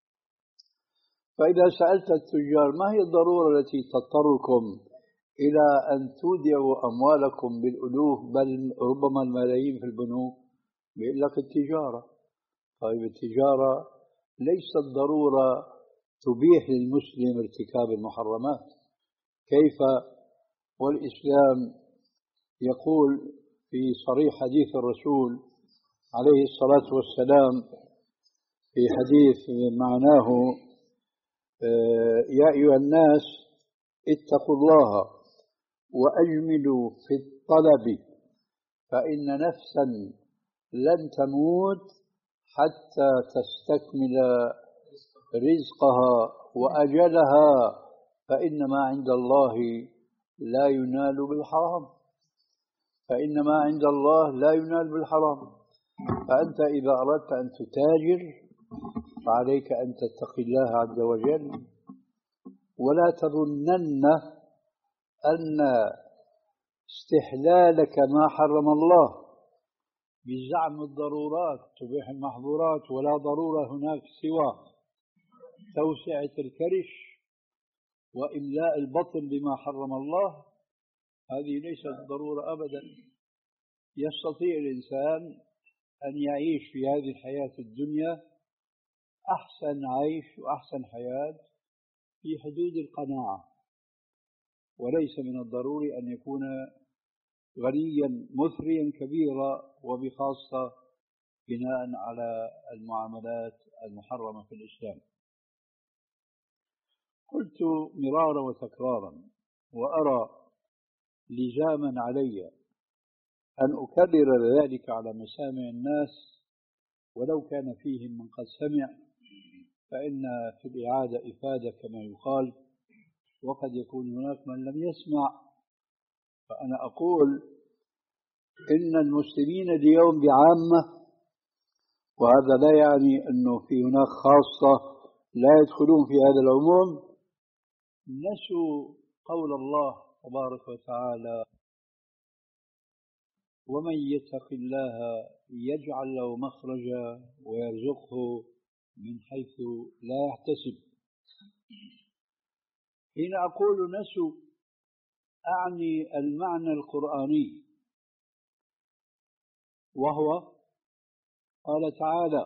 فإذا سألت التجار ما هي الضرورة التي تضطركم إلى أن تودعوا أموالكم بالألوف بل ربما الملايين في البنوك، بيقول لك التجارة. طيب التجارة ليست ضرورة تبيح للمسلم ارتكاب المحرمات. كيف والإسلام يقول في صريح حديث الرسول عليه الصلاة والسلام في حديث معناه يا أيها الناس اتقوا الله وأجملوا في الطلب فإن نفسا لن تموت حتى تستكمل رزقها وأجلها فإن ما عند الله لا ينال بالحرام فإن ما عند الله لا ينال بالحرام. فأنت إذا أردت أن تتاجر فعليك أن تتقي الله عز وجل، ولا تظنن أن استحلالك ما حرم الله بزعم الضرورات تبيح المحظورات، ولا ضرورة هناك سوى توسعة الكرش وإملاء البطن بما حرم الله، هذه ليست ضرورة أبدا. يستطيع الإنسان أن يعيش في هذه الحياة الدنيا أحسن عيش وأحسن حياة في حدود القناعة، وليس من الضروري أن يكون غنيا مثريا كبيرا، وبخاصة بناء على المعاملات المحرمة في الإسلام. قلت مرارا وتكرارا وأرى لزاما علي أن أكرر ذلك على مسامع الناس ولو كان فيهم من قد سمع، فإن في الإعادة إفادة كما يقال، وقد يكون هناك من لم يسمع. فأنا أقول إن المسلمين اليوم بعامة، وهذا لا يعني أنه في هناك خاصة لا يدخلون في هذا العموم، نسوا قول الله تبارك وتعالى ومن يتق الله يجعل له مخرجا ويرزقه من حيث لا يحتسب. حين أقول نسوا أعني المعنى القرآني، وهو قال تعالى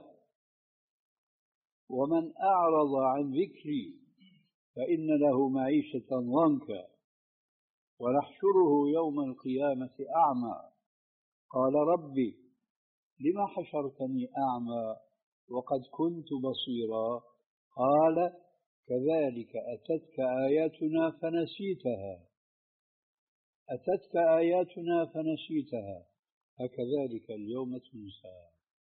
ومن أعرض عن ذكري فإن له معيشة ضنكا ونحشره يوم القيامة أعمى قال ربي لما حشرتني أعمى وقد كنت بصيرا قال كذلك أتتك آياتنا فنسيتها أتتك آياتنا فنسيتها فكذلك اليوم تنسى.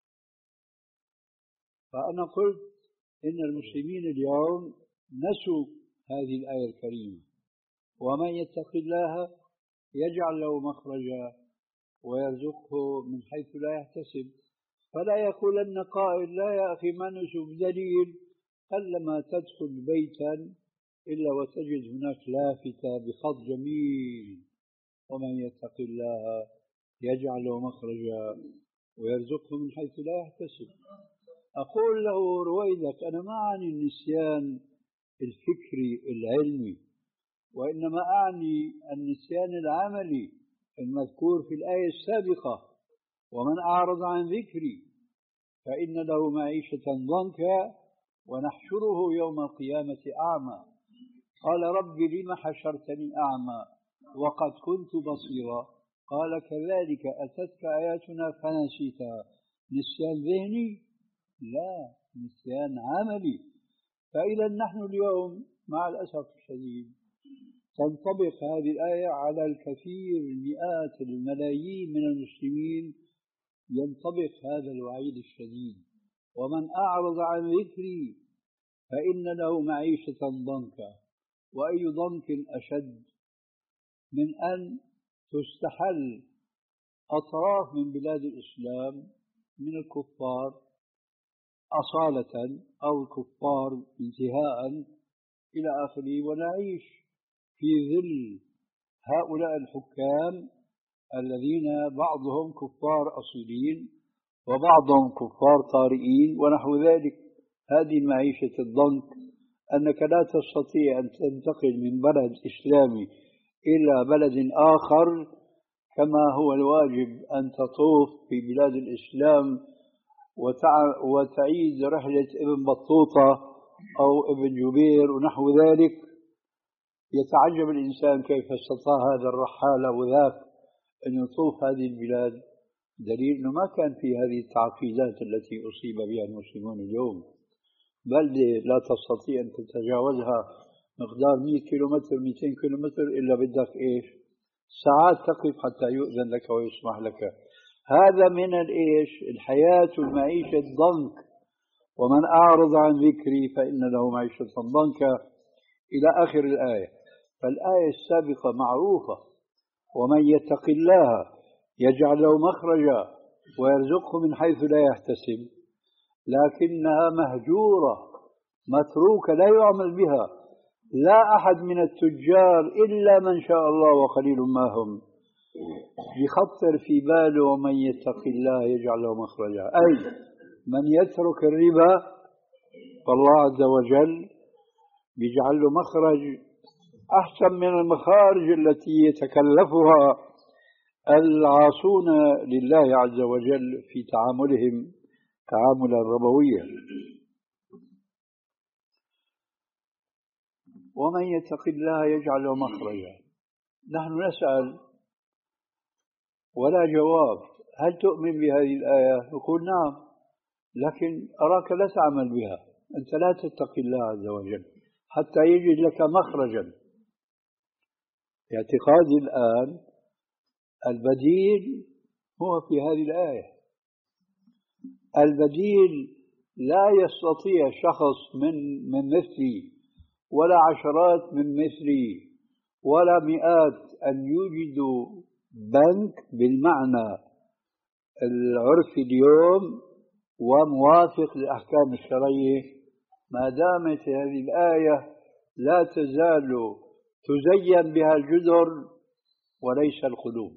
فأنا قلت إن المسلمين اليوم نسوا هذه الآية الكريمة ومن يتق الله يجعل له مخرجا ويرزقه من حيث لا يحتسب. فلا يقولن قائل لا يا أخي ما نسوا بدليل، قلما تدخل بيتا إلا وتجد هناك لافتة بخط جميل ومن يتق الله يجعل له مخرجا ويرزقه من حيث لا يحتسب. أقول له رويدك أنا ما أعني النسيان الفكري العلمي، وإنما أعني النسيان العملي المذكور في الآية السابقة ومن أعرض عن ذكري فإن له معيشة ضنكا ونحشره يوم القيامة أعمى قال رب لم حشرتني أعمى وقد كنت بصيرا قال كذلك أتتك آياتنا فنسيتها نسيان ذهني؟ لا، نسيان عملي. فإذا نحن اليوم مع الأسف الشديد تنطبق هذه الآية على الكثير، مئات الملايين من المسلمين ينطبق هذا الوعيد الشديد. ومن أعرض عن ذكري فإن له معيشة ضنكا. وأي ضنك أشد من أن تستحل أطراف من بلاد الإسلام من الكفار أصالة أو الكفار انتهاء إلى آخره، ونعيش في ظل هؤلاء الحكام الذين بعضهم كفار أصيلين وبعضهم كفار طارئين ونحو ذلك. هذه معيشة الضنك، أنك لا تستطيع أن تنتقل من بلد إسلامي إلى بلد آخر كما هو الواجب أن تطوف في بلاد الإسلام وتعيد رحلة ابن بطوطة أو ابن جبير ونحو ذلك. يتعجب الإنسان كيف استطاع هذا الرحال وذاك أن يطوف هذه البلاد، دليل أنه ما كان في هذه التعقيدات التي أصيب بها المسلمون اليوم. بلدة لا تستطيع أن تتجاوزها مقدار مئة كيلومتر مئتين كيلومتر إلا بدك إيش؟ ساعات تقف حتى يؤذن لك ويسمح لك. هذا من الإيش؟ الحياة والمعيشة الضنك. ومن أعرض عن ذكري فإن له معيشة ضنكا إلى آخر الآية. فالآية السابقة معروفة: ومن يتق الله يجعل له مخرجا ويرزقه من حيث لا يحتسب، لكنها مهجورة متروكة لا يعمل بها لا أحد من التجار إلا من شاء الله وقليل ما هم. يخطر في باله ومن يتق الله يجعل له مخرجا، أي من يترك الربا فالله عز وجل يجعل له مخرج أحسن من المخارج التي يتكلفها العاصون لله عز وجل في تعاملهم تعاملا ربويا. ومن يتق الله يجعل له مخرجا. نحن نسأل ولا جواب: هل تؤمن بهذه الآية؟ نقول نعم، لكن أراك لا تعمل بها، أنت لا تتقي الله عز وجل حتى يجد لك مخرجا. اعتقادي الآن البديل هو في هذه الآية. البديل لا يستطيع شخص من من مثلي ولا عشرات من مثلي ولا مئات أن يوجدوا بنك بالمعنى العرفي اليوم وموافق للأحكام الشرعية ما دامت هذه الآية لا تزال تزين بها الجدر وليس القلوب.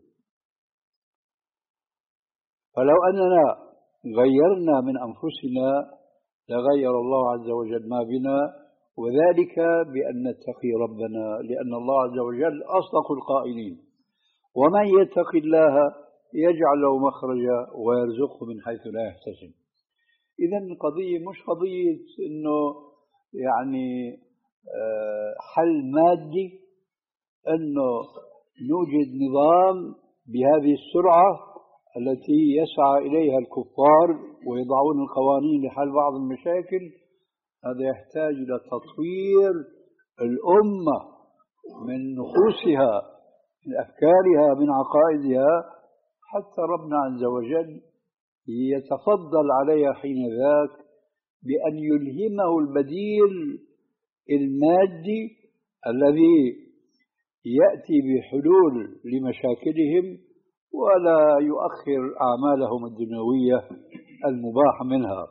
فلو أننا غيرنا من أنفسنا لغير الله عز وجل ما بنا، وذلك بأن نتقي ربنا، لأن الله عز وجل أصدق القائلين: ومن يتق الله يجعل له مخرجا ويرزقه من حيث لا يحتسب. إذن القضية مش قضية إنه يعني حل مادي، إنه نوجد نظام بهذه السرعة التي يسعى إليها الكفار ويضعون القوانين لحل بعض المشاكل. هذا يحتاج إلى تطوير الأمة من نفوسها، من أفكارها، من عقائدها، حتى ربنا عز وجل يتفضل عليها حين ذاك بأن يلهمه البديل المادي الذي يأتي بحلول لمشاكلهم ولا يؤخر أعمالهم الدنيوية المباح منها.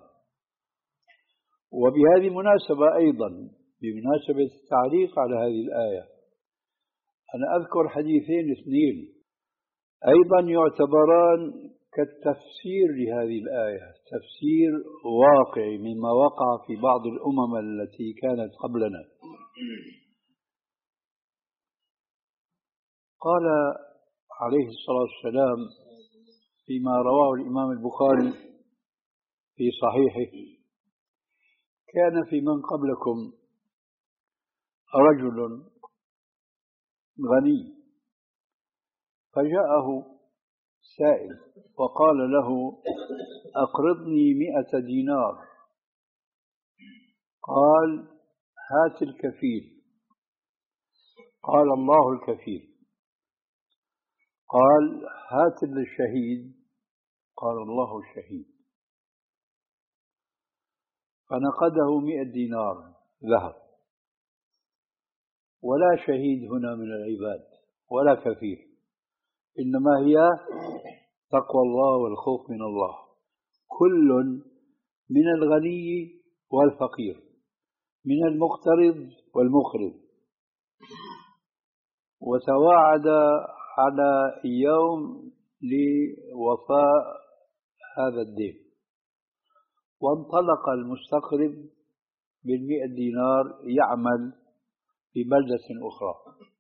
وبهذه المناسبة أيضا، بمناسبة التعليق على هذه الآية، أنا أذكر حديثين اثنين أيضا يعتبران كالتفسير لهذه الآية، تفسير واقعي مما وقع في بعض الأمم التي كانت قبلنا. قال عليه الصلاة والسلام: فيما رواه الإمام البخاري في صحيحه: كان في من قبلكم رجل غني فجاءه سائل وقال له: أقرضني مئة دينار. قال: هات الكفيل. قال: الله الكفيل. قال: هات الشهيد. قال: الله الشهيد. فنقده مئة دينار ذهب. ولا شهيد هنا من العباد ولا كفيل، إنما هي تقوى الله والخوف من الله، كل من الغني والفقير، من المقترض والمقرض، وتواعد على يوم لوفاء هذا الدين، وانطلق المستقرض بالمئة دينار يعمل في بلدة أخرى.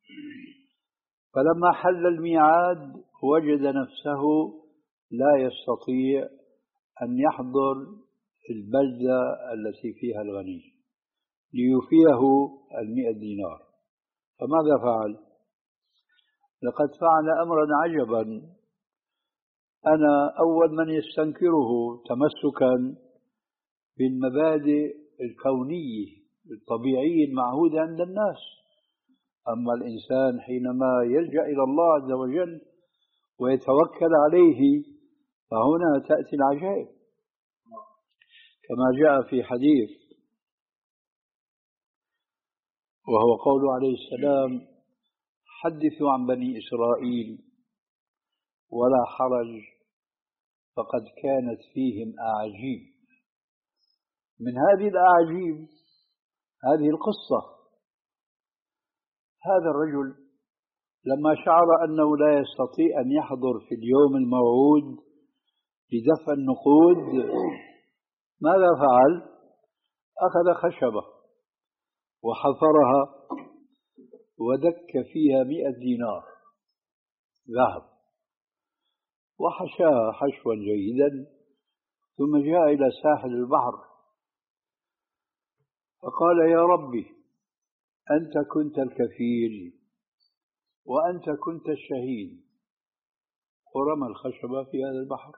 فلما حل الميعاد وجد نفسه لا يستطيع أن يحضر البلدة التي فيها الغني ليوفيه المئة دينار. فماذا فعل؟ لقد فعل أمرا عجبا. أنا أول من يستنكره تمسكا بالمبادئ الكونية الطبيعية المعهودة عند الناس. أما الإنسان حينما يلجأ إلى الله عز وجل ويتوكل عليه فهنا تأتي العجائب، كما جاء في حديث وهو قول عليه السلام: حدثوا عن بني إسرائيل ولا حرج فقد كانت فيهم أعاجيب. من هذه الأعاجيب هذه القصة: هذا الرجل لما شعر أنه لا يستطيع أن يحضر في اليوم الموعود لدفع النقود، ماذا فعل؟ أخذ خشبة وحفرها ودك فيها مئة دينار ذهب وحشاها حشوا جيدا، ثم جاء إلى ساحل البحر فقال: يا ربي، أنت كنت الكفيل وأنت كنت الشهيد، ورمى الخشبة في هذا البحر.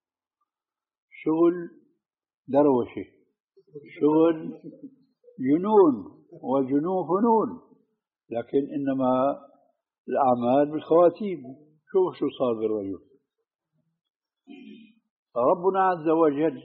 شغل دروشة، شغل جنون، وجنون فنون، لكن إنما الأعمال بالخواتيم. شوف شو صار بالرجل. ربنا عز وجل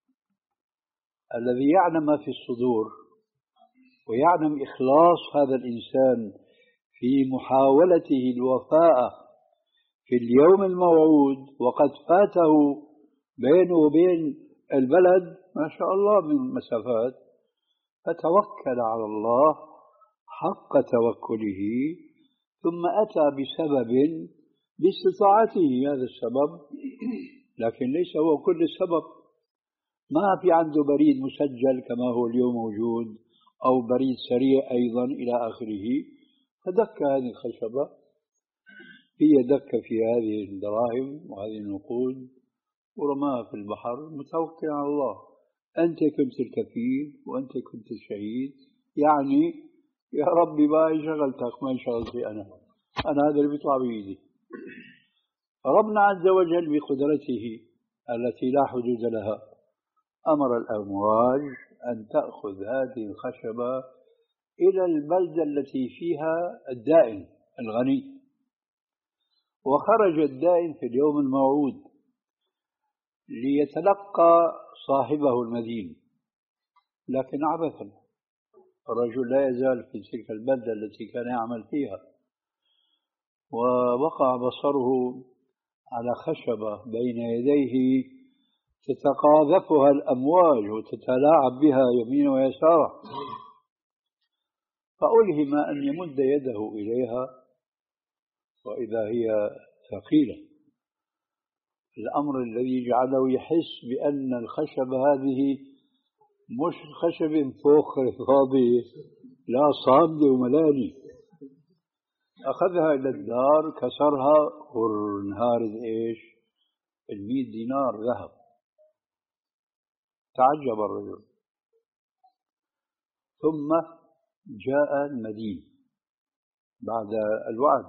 الذي يعلم ما في الصدور ويعلم إخلاص هذا الإنسان في محاولته الوفاء في اليوم الموعود، وقد فاته بينه وبين البلد ما شاء الله من مسافات، فتوكل على الله حق توكله، ثم أتى بسبب باستطاعته هذا السبب، لكن ليس هو كل السبب. ما في عنده بريد مسجل كما هو اليوم موجود، أو بريد سريع أيضا إلى آخره، فدك هذه الخشبة، هي دك في هذه الدراهم وهذه النقود ورماها في البحر متوكل على الله. أنت كنت الكفيل وأنت كنت الشهيد، يعني يا ربي ما شغلتك ما شغلتي أنا أنا هذا اللي بيطلع بإيدي. ربنا عز وجل بقدرته التي لا حدود لها أمر الأمواج أن تأخذ هذه الخشبة إلى البلدة التي فيها الدائن الغني، وخرج الدائن في اليوم الموعود ليتلقى صاحبه المدين، لكن عبثا الرجل لا يزال في تلك البلدة التي كان يعمل فيها، ووقع بصره على خشبة بين يديه تتقاذفها الأمواج وتتلاعب بها يمين ويسار، فألهم أن يمد يده إليها وإذا هي ثقيلة. الأمر الذي جعله يحس بأن الخشبة هذه مش خشب فوخر فاضي، لا صامدة وملاني. أخذها إلى الدار كسرها وانهارت إيش المئة دينار ذهب. تعجب الرجل، ثم جاء المدين بعد الوعد.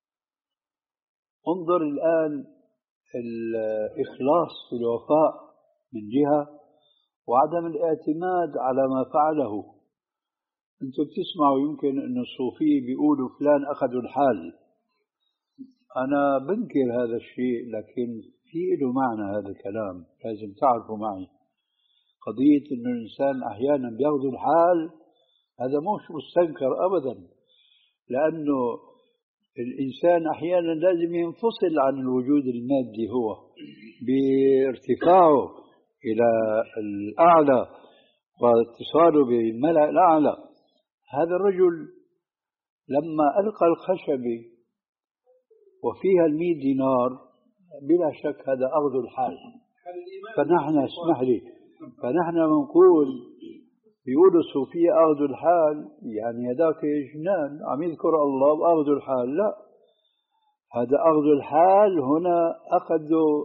انظر الآن الإخلاص في الوفاء من جهة، وعدم الاعتماد على ما فعله. أنتم بتسمعوا يمكن أن الصوفية بيقولوا فلان أخذوا الحال. أنا بنكر هذا الشيء، لكن في له معنى هذا الكلام لازم تعرفوا معي. قضية أن الإنسان أحيانا بياخذ الحال هذا مش مستنكر أبدا، لأنه الإنسان أحيانا لازم ينفصل عن الوجود المادي هو بارتفاعه إلى الأعلى واتصاله بالملأ الأعلى. هذا الرجل لما ألقى الخشبة وفيها المئة دينار بلا شك هذا أخذ الحال. فنحن اسمح لي فنحن بنقول بيقولوا الصوفية أخذوا الحال، يعني هذاك جنان عم يذكر الله وأخذوا الحال. لا، هذا أخذ الحال هنا أخذوا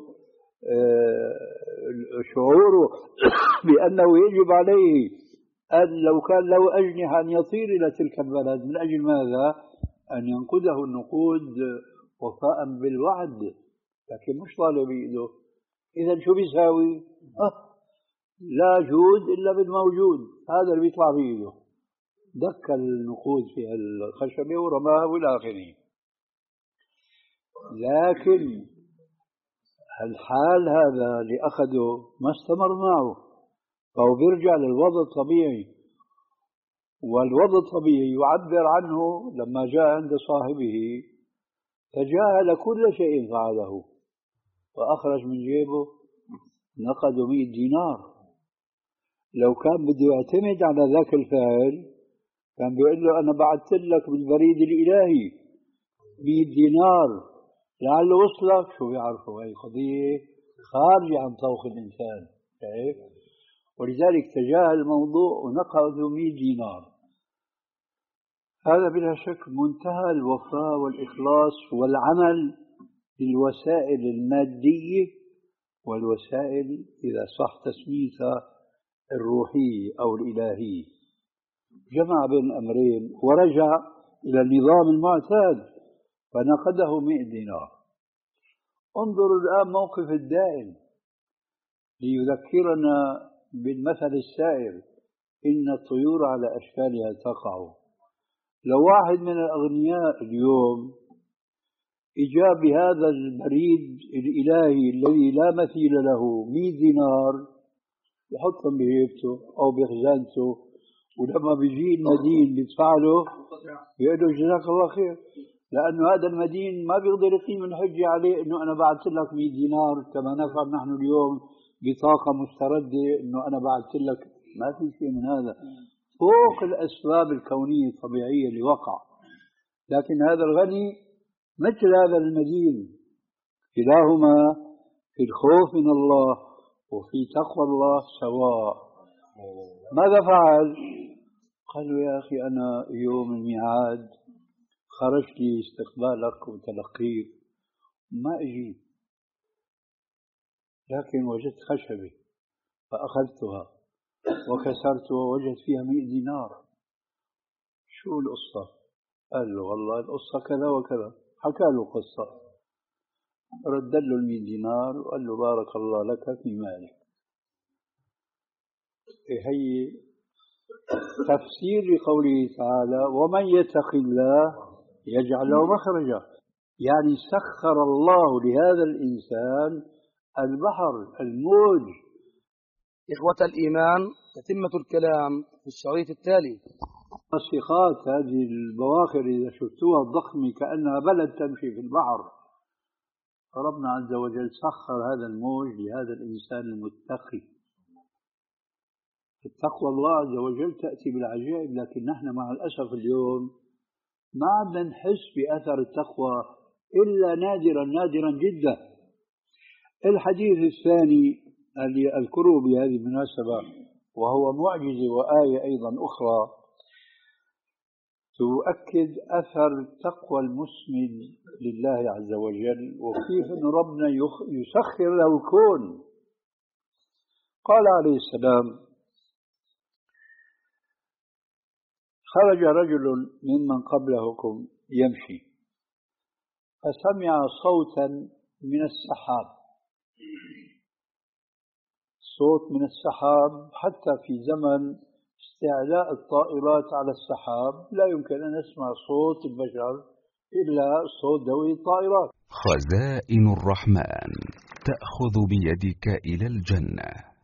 شعوره بأنه يجب عليه أن لو كان له أجنحة أن يطير إلى تلك البلد. من أجل ماذا؟ أن ينقذه النقود وفاء بالوعد، لكن مش طالب بإيده. إذا شو بيساوي؟ أه لا جود إلا بالموجود، هذا اللي بيطلع بإيده. دك النقود في الخشبة ورماها والى آخره. لكن الحال هذا اللي أخذه ما استمر معه، فهو بيرجع للوضع الطبيعي. والوضع الطبيعي يعبر عنه لما جاء عند صاحبه تجاهل كل شيء فعله وأخرج من جيبه نقد مئة دينار. لو كان بده يعتمد على ذاك الفعل كان بيقول له أنا بعثت لك بالبريد الإلهي مئة دينار لعله وصلك. شو بيعرفوا؟ هي قضية خارجة عن طوق الإنسان. شايف؟ ولذلك تجاهل الموضوع ونقد مئة دينار. هذا بلا شك منتهى الوفاء والإخلاص والعمل بالوسائل المادية والوسائل إذا صح تسميتها الروحية أو الإلهية. جمع بين الأمرين ورجع إلى النظام المعتاد فنقده مئة دينار. انظروا الآن موقف الدائن ليذكرنا بالمثل السائر: إن الطيور على أشكالها تقع. لو واحد من الأغنياء اليوم إجا بهذا البريد الإلهي الذي لا مثيل له مئة دينار يحطهم بجيبته أو بخزانته، ولما بيجي المدين بيدفع له بيقول له جزاك الله خير، لأنه هذا المدين ما بيقدر يقيم الحجة عليه إنه أنا بعثت لك مئة دينار كما نفعل نحن اليوم بطاقة مستردة إنه أنا بعثت لك. ما في شيء من هذا فوق الأسباب الكونية الطبيعية اللي وقع. لكن هذا الغني مثل هذا المدين، كلاهما في الخوف من الله وفي تقوى الله سواء. ماذا فعل؟ قالوا يا أخي أنا يوم الميعاد خرجت لي استقبالك وتلقيك ما أجيت، لكن وجدت خشبة فأخذتها وكسرتها ووجدت فيها مئة دينار. شو القصة؟ قال له والله القصة كذا وكذا. حكى له قصة، رد له المئة دينار وقال له بارك الله لك في مالك. هي تفسير لقوله تعالى: ومن يتق الله يجعل له مخرجا. يعني سخر الله لهذا الإنسان البحر الموج. إخوة الإيمان، تتمة الكلام في الشريط التالي. الصخات هذه البواخر إذا شفتوها الضخمة كأنها بلد تمشي في البحر. ربنا عز وجل سخر هذا الموج لهذا الإنسان المتقي. التقوى الله عز وجل تأتي بالعجائب، لكن نحن مع الأسف اليوم ما عدنا نحس بأثر التقوى إلا نادرا نادرا جدا. الحديث الثاني اللي أذكره بهذه المناسبة وهو معجزة وآية أيضا أخرى، تؤكد أثر تقوى المسلم لله عز وجل، وكيف أن ربنا يسخر له الكون. قال عليه السلام: خرج رجل ممن قبلكم يمشي فسمع صوتا من السحاب، صوت من السحاب. حتى في زمن استعلاء الطائرات على السحاب لا يمكن أن نسمع صوت البشر إلا صوت ذوي الطائرات. خزائن الرحمن تأخذ بيدك إلى الجنة.